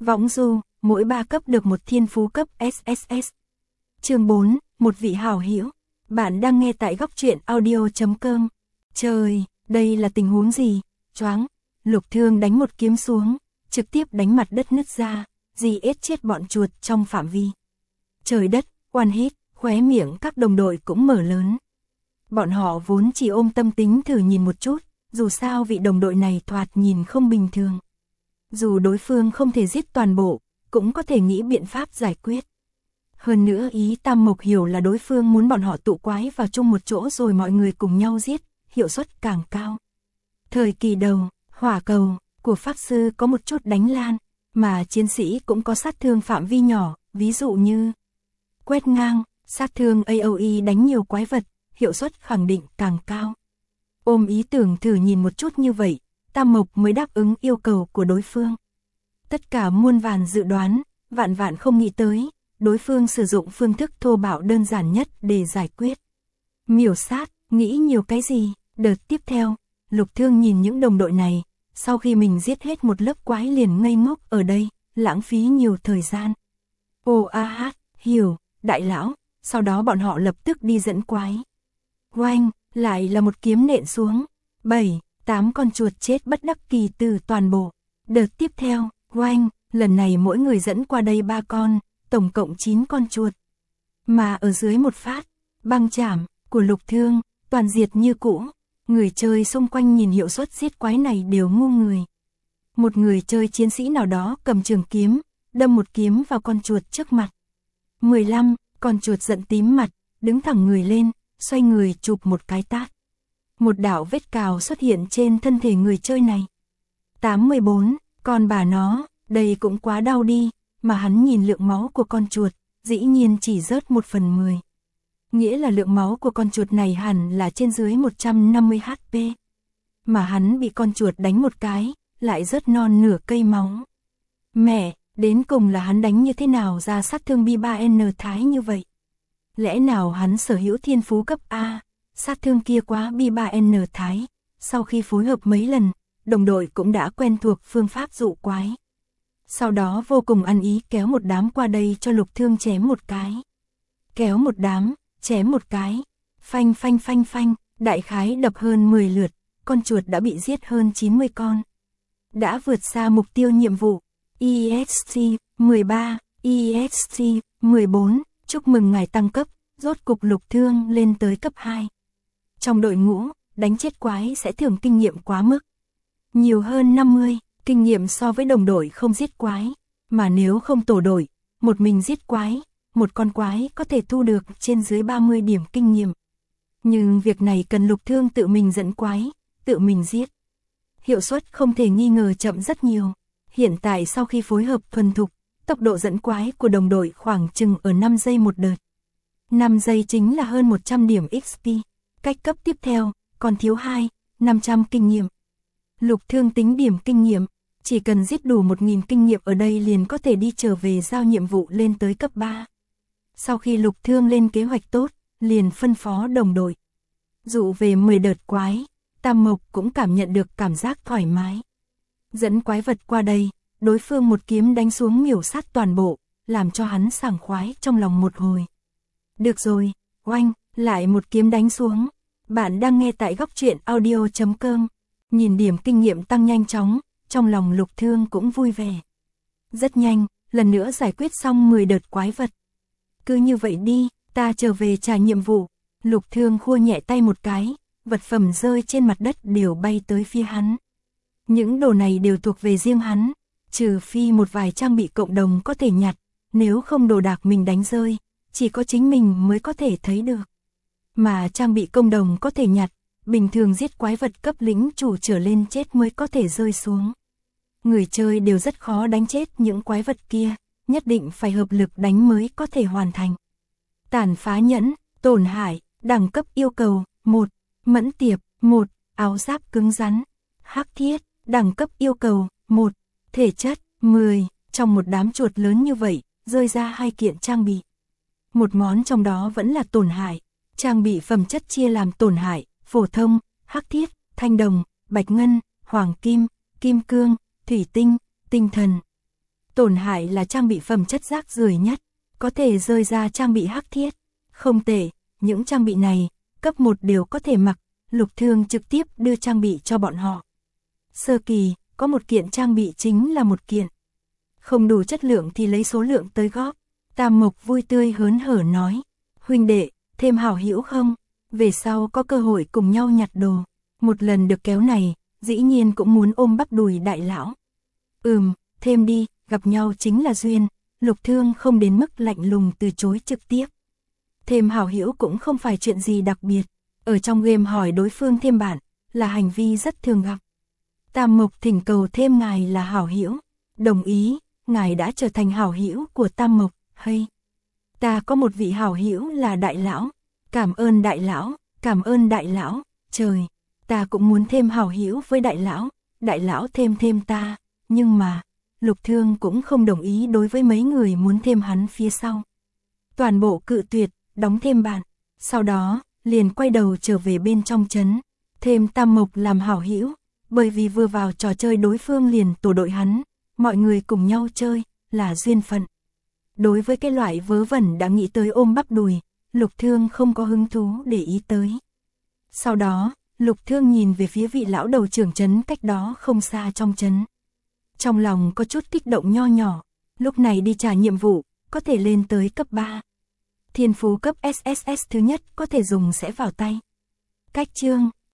Võng du, mỗi 3 cấp được một thiên phú cấp SSS. Chương 4, một vị hảo hữu. Bạn đang nghe tại góc truyện audio.com. Trời, đây là tình huống gì? Choáng. Lục Thương đánh một kiếm xuống, trực tiếp đánh mặt đất nứt ra, giết chết bọn chuột trong phạm vi. Trời đất, one hit, khóe miệng các đồng đội cũng mở lớn. Bọn họ vốn chỉ ôm tâm tính thử nhìn một chút, dù sao vị đồng đội này thoạt nhìn không bình thường. Dù đối phương không thể giết toàn bộ, cũng có thể nghĩ biện pháp giải quyết. Hơn nữa ý Tam Mộc hiểu là đối phương muốn bọn họ tụ quái vào chung một chỗ rồi mọi người cùng nhau giết, hiệu suất càng cao. Thời kỳ đầu, hỏa cầu của Pháp Sư có một chút đánh lan, mà chiến sĩ cũng có sát thương phạm vi nhỏ, ví dụ như quét ngang, sát thương AOE đánh nhiều quái vật, hiệu suất khẳng định càng cao. Ôm ý tưởng thử nhìn một chút như vậy, Tam Mộc mới đáp ứng yêu cầu của đối phương. Tất cả muôn vàn dự đoán, vạn vạn không nghĩ tới, đối phương sử dụng phương thức thô bạo đơn giản nhất để giải quyết. Miểu sát, nghĩ nhiều cái gì? Đợt tiếp theo, Lục Thương nhìn những đồng đội này, sau khi mình giết hết một lớp quái liền ngây ngốc ở đây, lãng phí nhiều thời gian. Hiểu, đại lão, sau đó bọn họ lập tức đi dẫn quái. Oanh, lại là một kiếm nện xuống, 7-8 con chuột chết bất đắc kỳ từ toàn bộ. Đợt tiếp theo, oanh, lần này mỗi người dẫn qua đây 3 con, tổng cộng 9 con chuột. Mà ở dưới một phát, băng chảm của Lục Thương, toàn diệt như cũ. Người chơi xung quanh nhìn hiệu suất giết quái này đều ngu người. Một người chơi chiến sĩ nào đó cầm trường kiếm, đâm một kiếm vào con chuột trước mặt. 15, con chuột giận tím mặt, đứng thẳng người lên, xoay người chụp một cái tát. Một đạo vết cào xuất hiện trên thân thể người chơi này. 84, con bà nó, đây cũng quá đau đi, mà hắn nhìn lượng máu của con chuột, dĩ nhiên chỉ rớt 1/10. Nghĩa là lượng máu của con chuột này hẳn là trên dưới 150 HP. Mà hắn bị con chuột đánh một cái, lại rớt non nửa cây máu. Mẹ, đến cùng là hắn đánh như thế nào ra sát thương B3N thái như vậy? Lẽ nào hắn sở hữu thiên phú cấp A, sát thương kia quá B3N thái, sau khi phối hợp mấy lần, đồng đội cũng đã quen thuộc phương pháp dụ quái. Sau đó vô cùng ăn ý kéo một đám qua đây cho Lục Thương chém một cái. Kéo một đám, chém một cái, phanh phanh phanh phanh, đại khái đập hơn 10 lượt, con chuột đã bị giết hơn 90 con. Đã vượt xa mục tiêu nhiệm vụ, EXC 13, EXC 14, chúc mừng ngài tăng cấp, rốt cục Lục Thương lên tới cấp 2. Trong đội ngũ, đánh chết quái sẽ thưởng kinh nghiệm quá mức. Nhiều hơn 50, kinh nghiệm so với đồng đội không giết quái, mà nếu không tổ đội, một mình giết quái, một con quái có thể thu được trên dưới 30 điểm kinh nghiệm. Nhưng việc này cần Lục Thương tự mình dẫn quái, tự mình giết. Hiệu suất không thể nghi ngờ chậm rất nhiều. Hiện tại sau khi phối hợp thuần thục, tốc độ dẫn quái của đồng đội khoảng chừng ở 5 giây một đợt. 5 giây chính là hơn 100 điểm XP. Cách cấp tiếp theo, còn thiếu 500 kinh nghiệm. Lục Thương tính điểm kinh nghiệm, chỉ cần giết đủ 1000 kinh nghiệm ở đây liền có thể đi trở về giao nhiệm vụ lên tới cấp 3. Sau khi Lục Thương lên kế hoạch tốt, liền phân phó đồng đội. Dụ về 10 đợt quái, Tam Mộc cũng cảm nhận được cảm giác thoải mái. Dẫn quái vật qua đây, đối phương một kiếm đánh xuống miểu sát toàn bộ, làm cho hắn sảng khoái trong lòng một hồi. Được rồi, oanh, lại một kiếm đánh xuống. Bạn đang nghe tại góc truyện audio.com. Nhìn điểm kinh nghiệm tăng nhanh chóng, trong lòng Lục Thương cũng vui vẻ. Rất nhanh, lần nữa giải quyết xong 10 đợt quái vật. Cứ như vậy đi, ta trở về trả nhiệm vụ. Lục Thương khua nhẹ tay một cái, vật phẩm rơi trên mặt đất đều bay tới phía hắn. Những đồ này đều thuộc về riêng hắn, trừ phi một vài trang bị cộng đồng có thể nhặt, nếu không đồ đạc mình đánh rơi, chỉ có chính mình mới có thể thấy được. Mà trang bị cộng đồng có thể nhặt, bình thường giết quái vật cấp lĩnh chủ trở lên chết mới có thể rơi xuống. Người chơi đều rất khó đánh chết những quái vật kia, nhất định phải hợp lực đánh mới có thể hoàn thành. Tàn phá nhẫn, tổn hại, đẳng cấp yêu cầu, 1, mẫn tiệp, 1, áo giáp cứng rắn, hắc thiết, đẳng cấp yêu cầu, 1, thể chất, 10, trong một đám chuột lớn như vậy, rơi ra 2 kiện trang bị. Một món trong đó vẫn là tổn hại, trang bị phẩm chất chia làm tổn hại, phổ thông, hắc thiết, thanh đồng, bạch ngân, hoàng kim, kim cương, thủy tinh, tinh thần. Tổn hại là trang bị phẩm chất rác rưởi nhất, có thể rơi ra trang bị hắc thiết. Không tệ, những trang bị này, cấp 1 đều có thể mặc, Lục Thương trực tiếp đưa trang bị cho bọn họ. Sơ kỳ, có một kiện trang bị chính là một kiện. Không đủ chất lượng thì lấy số lượng tới góp. Tam Mộc vui tươi hớn hở nói, huynh đệ, thêm hảo hữu không? Về sau có cơ hội cùng nhau nhặt đồ. Một lần được kéo này, dĩ nhiên cũng muốn ôm bắp đùi đại lão. Thêm đi, gặp nhau chính là duyên. Lục Thương không đến mức lạnh lùng từ chối trực tiếp. Thêm hảo hữu cũng không phải chuyện gì đặc biệt. Ở trong game hỏi đối phương thêm bạn, là hành vi rất thường gặp. Tam Mộc thỉnh cầu thêm ngài là hảo hữu. Đồng ý, ngài đã trở thành hảo hữu của Tam Mộc. Hay, ta có một vị hảo hữu là đại lão. Cảm ơn đại lão, cảm ơn đại lão. Trời, ta cũng muốn thêm hảo hữu với đại lão thêm ta. Nhưng mà, Lục Thương cũng không đồng ý đối với mấy người muốn thêm hắn phía sau. Toàn bộ cự tuyệt, đóng thêm bạn. Sau đó, liền quay đầu trở về bên trong trấn. Thêm Tam Mộc làm hảo hữu, bởi vì vừa vào trò chơi đối phương liền tổ đội hắn. Mọi người cùng nhau chơi, là duyên phận. Đối với cái loại vớ vẩn đã nghĩ tới ôm bắp đùi, Lục Thương không có hứng thú để ý tới. Sau đó, Lục Thương nhìn về phía vị lão đầu trưởng trấn cách đó không xa trong trấn. Trong lòng có chút kích động nho nhỏ, lúc này đi trả nhiệm vụ, có thể lên tới cấp 3. Thiên phú cấp SSS thứ nhất có thể dùng sẽ vào tay. Cách chương